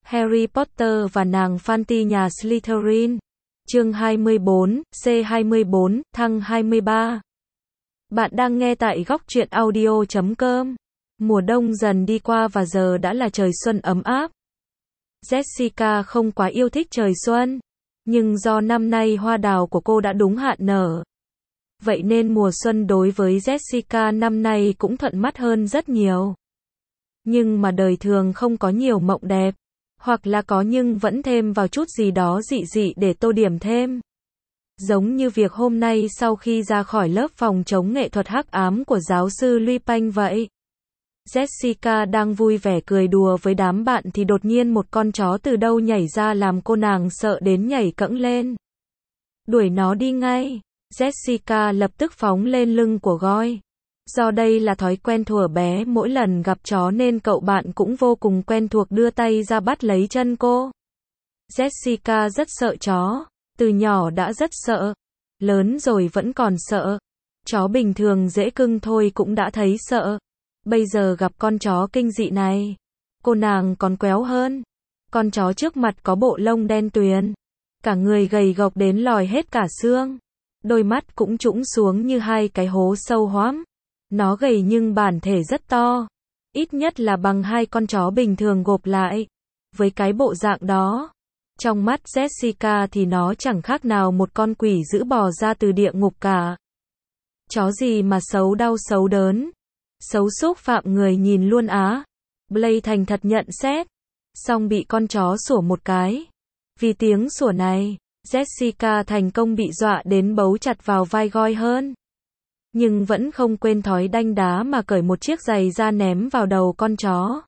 Harry Potter và nàng Fanty nhà Slytherin. Chương 24, C24, thăng 23. Bạn đang nghe tại góc truyện audio.com. Mùa đông dần đi qua và giờ đã là trời xuân ấm áp. Jessica không quá yêu thích trời xuân, nhưng do năm nay hoa đào của cô đã đúng hạn nở. Vậy nên mùa xuân đối với Jessica năm nay cũng thuận mắt hơn rất nhiều. Nhưng mà đời thường không có nhiều mộng đẹp, hoặc là có nhưng vẫn thêm vào chút gì đó dị dị để tô điểm thêm. Giống như việc hôm nay sau khi ra khỏi lớp phòng chống nghệ thuật hắc ám của giáo sư Lupin vậy. Jessica đang vui vẻ cười đùa với đám bạn thì đột nhiên một con chó từ đâu nhảy ra làm cô nàng sợ đến nhảy cẫng lên. Đuổi nó đi ngay. Jessica lập tức phóng lên lưng của Goyle. Do đây là thói quen thuở bé mỗi lần gặp chó nên cậu bạn cũng vô cùng quen thuộc đưa tay ra bắt lấy chân cô. Jessica rất sợ chó, từ nhỏ đã rất sợ, lớn rồi vẫn còn sợ. Chó bình thường dễ cưng thôi cũng đã thấy sợ. Bây giờ gặp con chó kinh dị này, cô nàng còn quéo hơn. Con chó trước mặt có bộ lông đen tuyền, cả người gầy gộc đến lòi hết cả xương, đôi mắt cũng trũng xuống như hai cái hố sâu hoắm. Nó gầy nhưng bản thể rất to, ít nhất là bằng hai con chó bình thường gộp lại. Với cái bộ dạng đó, trong mắt Jessica thì nó chẳng khác nào một con quỷ dữ bò ra từ địa ngục cả. Chó gì mà xấu đau xấu đớn, xấu xúc phạm người nhìn luôn á. Blake thành thật nhận xét, xong bị con chó sủa một cái. Vì tiếng sủa này, Jessica thành công bị dọa đến bấu chặt vào vai Goyle hơn. Nhưng vẫn không quên thói đanh đá mà cởi một chiếc giày ra ném vào đầu con chó.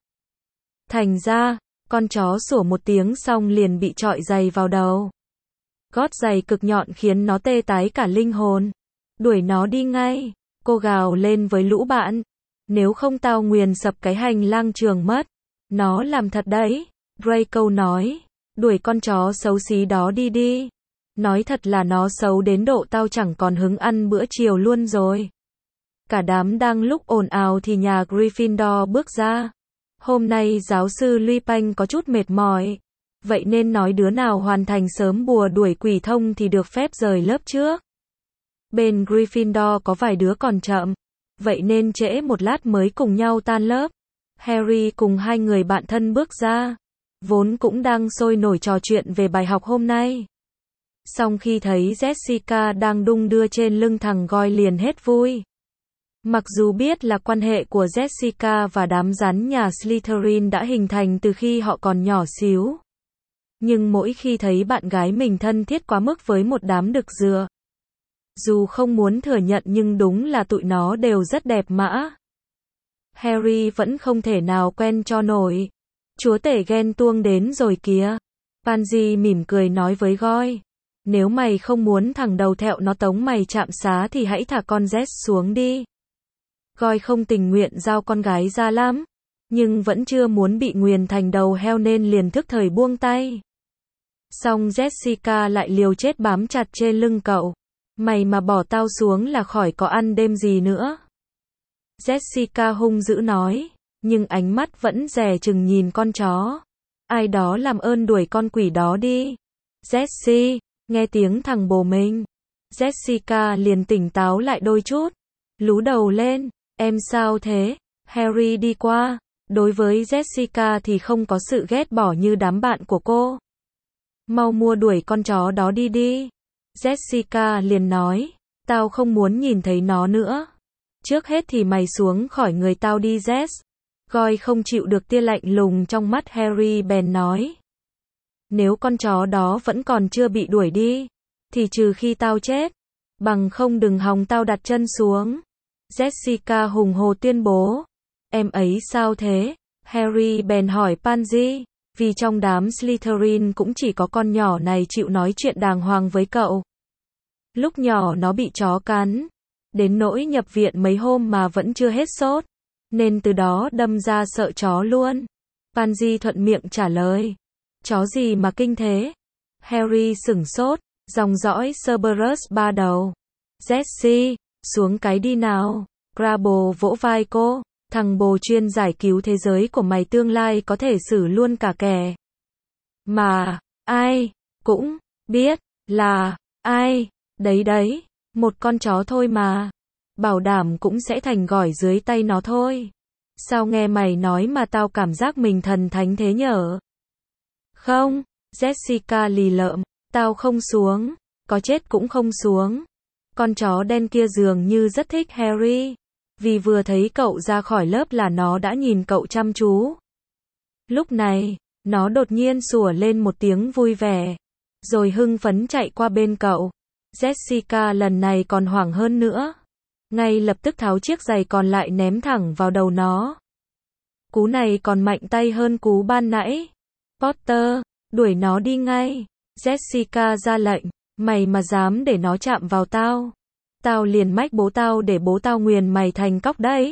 Thành ra, con chó sủa một tiếng xong liền bị chọi giày vào đầu. Gót giày cực nhọn khiến nó tê tái cả linh hồn. Đuổi nó đi ngay, cô gào lên với lũ bạn. Nếu không tao nguyền sập cái hành lang trường mất. Nó làm thật đấy, Draco nói. Đuổi con chó xấu xí đó đi đi. Nói thật là nó xấu đến độ tao chẳng còn hứng ăn bữa chiều luôn rồi. Cả đám đang lúc ồn ào thì nhà Gryffindor bước ra. Hôm nay giáo sư Lupin có chút mệt mỏi. Vậy nên nói đứa nào hoàn thành sớm bùa đuổi quỷ thông thì được phép rời lớp trước. Bên Gryffindor có vài đứa còn chậm. Vậy nên trễ một lát mới cùng nhau tan lớp. Harry cùng hai người bạn thân bước ra. Vốn cũng đang sôi nổi trò chuyện về bài học hôm nay. Xong khi thấy Jessica đang đung đưa trên lưng thằng Goyle liền hết vui. Mặc dù biết là quan hệ của Jessica và đám rắn nhà Slytherin đã hình thành từ khi họ còn nhỏ xíu. Nhưng mỗi khi thấy bạn gái mình thân thiết quá mức với một đám đực dựa. Dù không muốn thừa nhận nhưng đúng là tụi nó đều rất đẹp mã. Harry vẫn không thể nào quen cho nổi. Chúa tể ghen tuông đến rồi kìa. Pansy mỉm cười nói với Goyle. Nếu mày không muốn thằng đầu thẹo nó tống mày chạm xá thì hãy thả con Z xuống đi. Goyle không tình nguyện giao con gái ra lắm, nhưng vẫn chưa muốn bị nguyền thành đầu heo nên liền thức thời buông tay. Xong Jessica lại liều chết bám chặt trên lưng cậu. Mày mà bỏ tao xuống là khỏi có ăn đêm gì nữa. Jessica hung dữ nói, nhưng ánh mắt vẫn dè chừng nhìn con chó. Ai đó làm ơn đuổi con quỷ đó đi. Jessie, nghe tiếng thằng bồ mình. Jessica liền tỉnh táo lại đôi chút. Lú đầu lên, em sao thế? Harry đi qua. Đối với Jessica thì không có sự ghét bỏ như đám bạn của cô. Mau mua đuổi con chó đó đi đi. Jessica liền nói, tao không muốn nhìn thấy nó nữa. Trước hết thì mày xuống khỏi người tao đi Jess. Goyle không chịu được tia lạnh lùng trong mắt Harry bèn nói. Nếu con chó đó vẫn còn chưa bị đuổi đi, thì trừ khi tao chết, bằng không đừng hòng tao đặt chân xuống. Jessica hùng hồ tuyên bố. Em ấy sao thế? Harry bèn hỏi Pansy, vì trong đám Slytherin cũng chỉ có con nhỏ này chịu nói chuyện đàng hoàng với cậu. Lúc nhỏ nó bị chó cắn, đến nỗi nhập viện mấy hôm mà vẫn chưa hết sốt, nên từ đó đâm ra sợ chó luôn. Pansy thuận miệng trả lời. Chó gì mà kinh thế? Harry sửng sốt, dòng dõi Cerberus ba đầu. Jessie, xuống cái đi nào. Crabble vỗ vai cô. Thằng bồ chuyên giải cứu thế giới của mày tương lai có thể xử luôn cả kẻ Mà, ai, cũng, biết, là, ai, đấy, một con chó thôi mà. Bảo đảm cũng sẽ thành gỏi dưới tay nó thôi. Sao nghe mày nói mà tao cảm giác mình thần thánh thế nhở? Không, Jessica lì lợm, tao không xuống, có chết cũng không xuống. Con chó đen kia dường như rất thích Harry, vì vừa thấy cậu ra khỏi lớp là nó đã nhìn cậu chăm chú. Lúc này, nó đột nhiên sủa lên một tiếng vui vẻ, rồi hưng phấn chạy qua bên cậu. Jessica lần này còn hoảng hơn nữa, ngay lập tức tháo chiếc giày còn lại ném thẳng vào đầu nó. Cú này còn mạnh tay hơn cú ban nãy. Potter, đuổi nó đi ngay. Jessica ra lệnh, mày mà dám để nó chạm vào tao, tao liền mách bố tao để bố tao nguyền mày thành cóc đấy.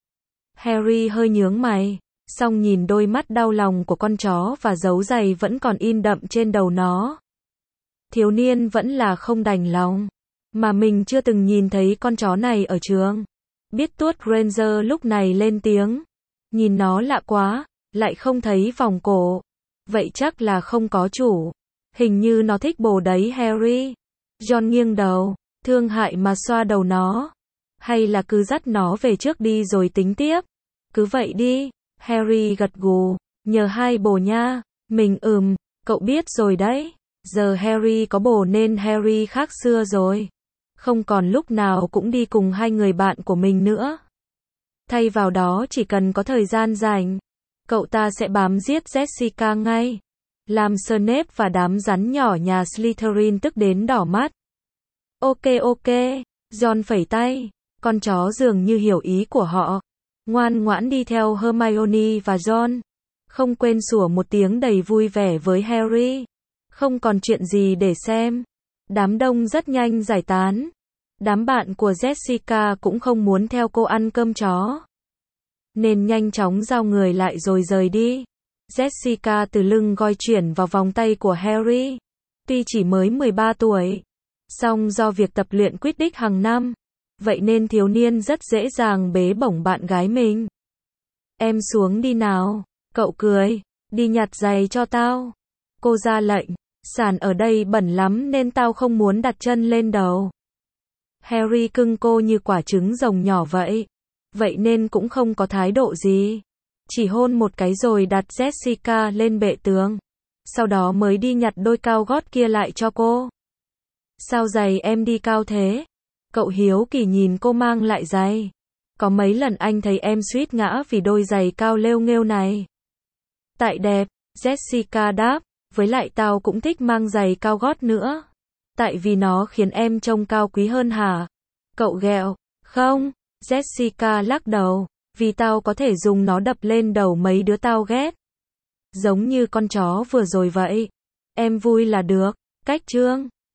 Harry hơi nhướng mày, xong nhìn đôi mắt đau lòng của con chó và dấu giày vẫn còn in đậm trên đầu nó. Thiếu niên vẫn là không đành lòng, mà mình chưa từng nhìn thấy con chó này ở trường. Biết tuốt Granger lúc này lên tiếng, nhìn nó lạ quá, lại không thấy vòng cổ. Vậy chắc là không có chủ. Hình như nó thích bồ đấy Harry. John nghiêng đầu, thương hại mà xoa đầu nó. Hay là cứ dắt nó về trước đi rồi tính tiếp. Cứ vậy đi. Harry gật gù, nhờ hai bồ nha. Mình cậu biết rồi đấy. Giờ Harry có bồ nên Harry khác xưa rồi. Không còn lúc nào cũng đi cùng hai người bạn của mình nữa. Thay vào đó chỉ cần có thời gian rảnh, cậu ta sẽ bám giết Jessica ngay. Làm Snape và đám rắn nhỏ nhà Slytherin tức đến đỏ mắt. Ok, John phẩy tay. Con chó dường như hiểu ý của họ. Ngoan ngoãn đi theo Hermione và John. Không quên sủa một tiếng đầy vui vẻ với Harry. Không còn chuyện gì để xem. Đám đông rất nhanh giải tán. Đám bạn của Jessica cũng không muốn theo cô ăn cơm chó, nên nhanh chóng giao người lại rồi rời đi. Jessica từ lưng goi chuyển vào vòng tay của Harry. Tuy chỉ mới 13 tuổi, song do việc tập luyện Quidditch hàng năm, vậy nên thiếu niên rất dễ dàng bế bổng bạn gái mình. Em xuống đi nào, cậu cười, đi nhặt giày cho tao. Cô ra lệnh, sàn ở đây bẩn lắm nên tao không muốn đặt chân lên đầu. Harry cưng cô như quả trứng rồng nhỏ vậy. Vậy nên cũng không có thái độ gì. Chỉ hôn một cái rồi đặt Jessica lên bệ tường. Sau đó mới đi nhặt đôi cao gót kia lại cho cô. Sao giày em đi cao thế? Cậu hiếu kỳ nhìn cô mang lại giày. Có mấy lần anh thấy em suýt ngã vì đôi giày cao lêu nghêu này. Tại đẹp, Jessica đáp. Với lại tao cũng thích mang giày cao gót nữa. Tại vì nó khiến em trông cao quý hơn hả? Cậu ghẹo. Không, Jessica lắc đầu. Vì tao có thể dùng nó đập lên đầu mấy đứa tao ghét. Giống như con chó vừa rồi vậy. Em vui là được. Cách chương